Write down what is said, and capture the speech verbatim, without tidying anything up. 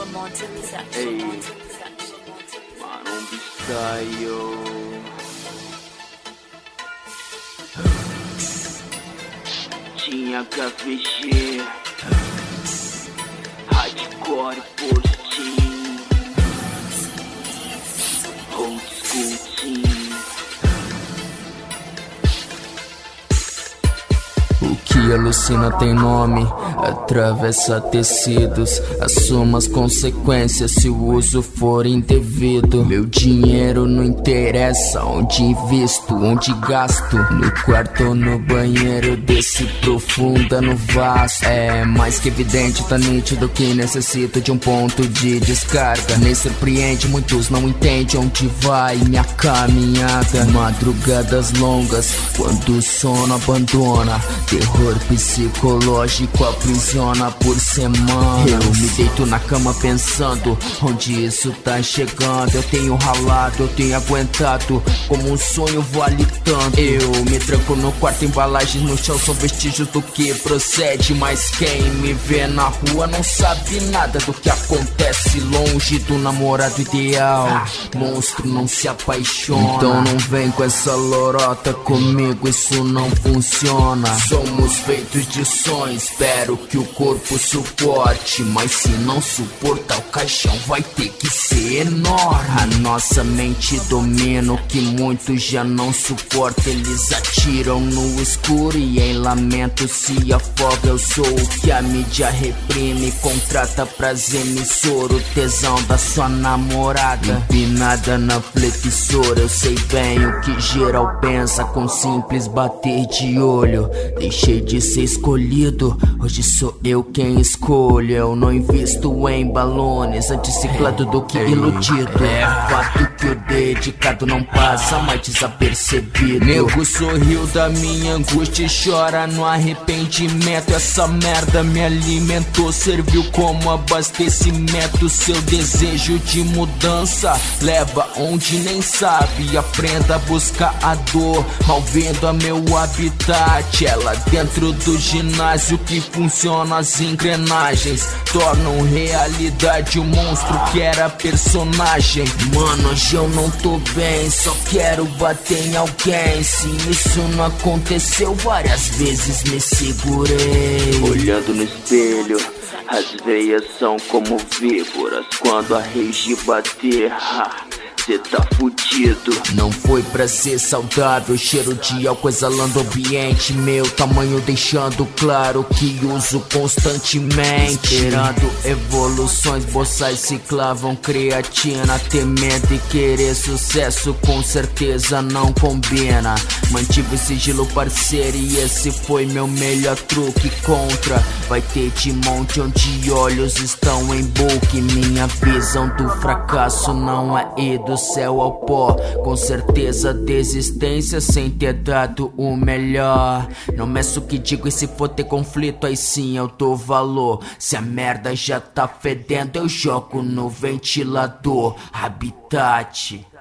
Ei, Marumbi Style. Tinha H V G, Hardcore Postinho, Old School Team. O que alucina tem nome, atravessa tecidos, assuma as consequências se o uso for indevido. Meu dinheiro não interessa onde invisto, onde gasto, no quarto ou no banheiro, desse profunda no vasto. É mais que evidente, tá nítido que necessito de um ponto de descarga. Me surpreende, muitos não entendem onde vai minha caminhada. Madrugadas longas, quando o sono abandona, terror psicológico aprisiona por semana. Eu me deito na cama pensando onde isso tá chegando. Eu tenho ralado, eu tenho aguentado, como um sonho vale tanto. Eu me tranco no quarto, embalagens no chão são vestígios do que procede. Mas quem me vê na rua não sabe nada do que acontece longe do namorado ideal. Monstro não se apaixona, então não vem com essa lorota comigo, isso não funciona. Somos feitos de sonhos, espero que o corpo suporte, mas se não suportar o caixão vai ter que ser enorme. A nossa mente domina o que muitos já não suportam. Eles atiram no escuro e em lamento se afoga. Eu sou o que a mídia reprime, contrata pras emissoras. O tesão da sua namorada empinada na flexora. Eu sei bem o que geral pensa com simples bater de olho. Deixei de ser escolhido, hoje sou eu quem escolho. Eu não invisto em balões, anticiclado do que iludido. É fato que o dedicado não passa mais desapercebido. Nego sorriu da minha angústia e chora no arrependimento. Essa merda me alimentou, serviu como abastecimento. Seu desejo de mudança leva onde nem sabe. Aprenda a buscar a dor ao vendo a meu habitat. É lá dentro do ginásio que funciona, as engrenagens tornam realidade o monstro que era personagem. Mano, hoje eu não tô bem, só quero bater em alguém. Se isso não aconteceu várias vezes, me segurei. Olhando no espelho, as veias são como víboras. Quando a rage bater, ha, cê tá fudido. Não foi pra ser saudável, cheiro de álcool exalando o ambiente. Meu tamanho deixando claro que uso constantemente. Esperando evoluções, boçais se clavam creatina. Ter medo e querer sucesso com certeza não combina. Mantive sigilo, parceiro, e esse foi meu melhor truque contra. Vai ter de monte onde olhos estão em book. Minha visão do fracasso não é ir do céu ao pó, com certeza desistência sem ter dado o melhor. Não meço o que digo, e se for ter conflito aí sim eu dou valor. Se a merda já tá fedendo eu jogo no ventilador. Habitat.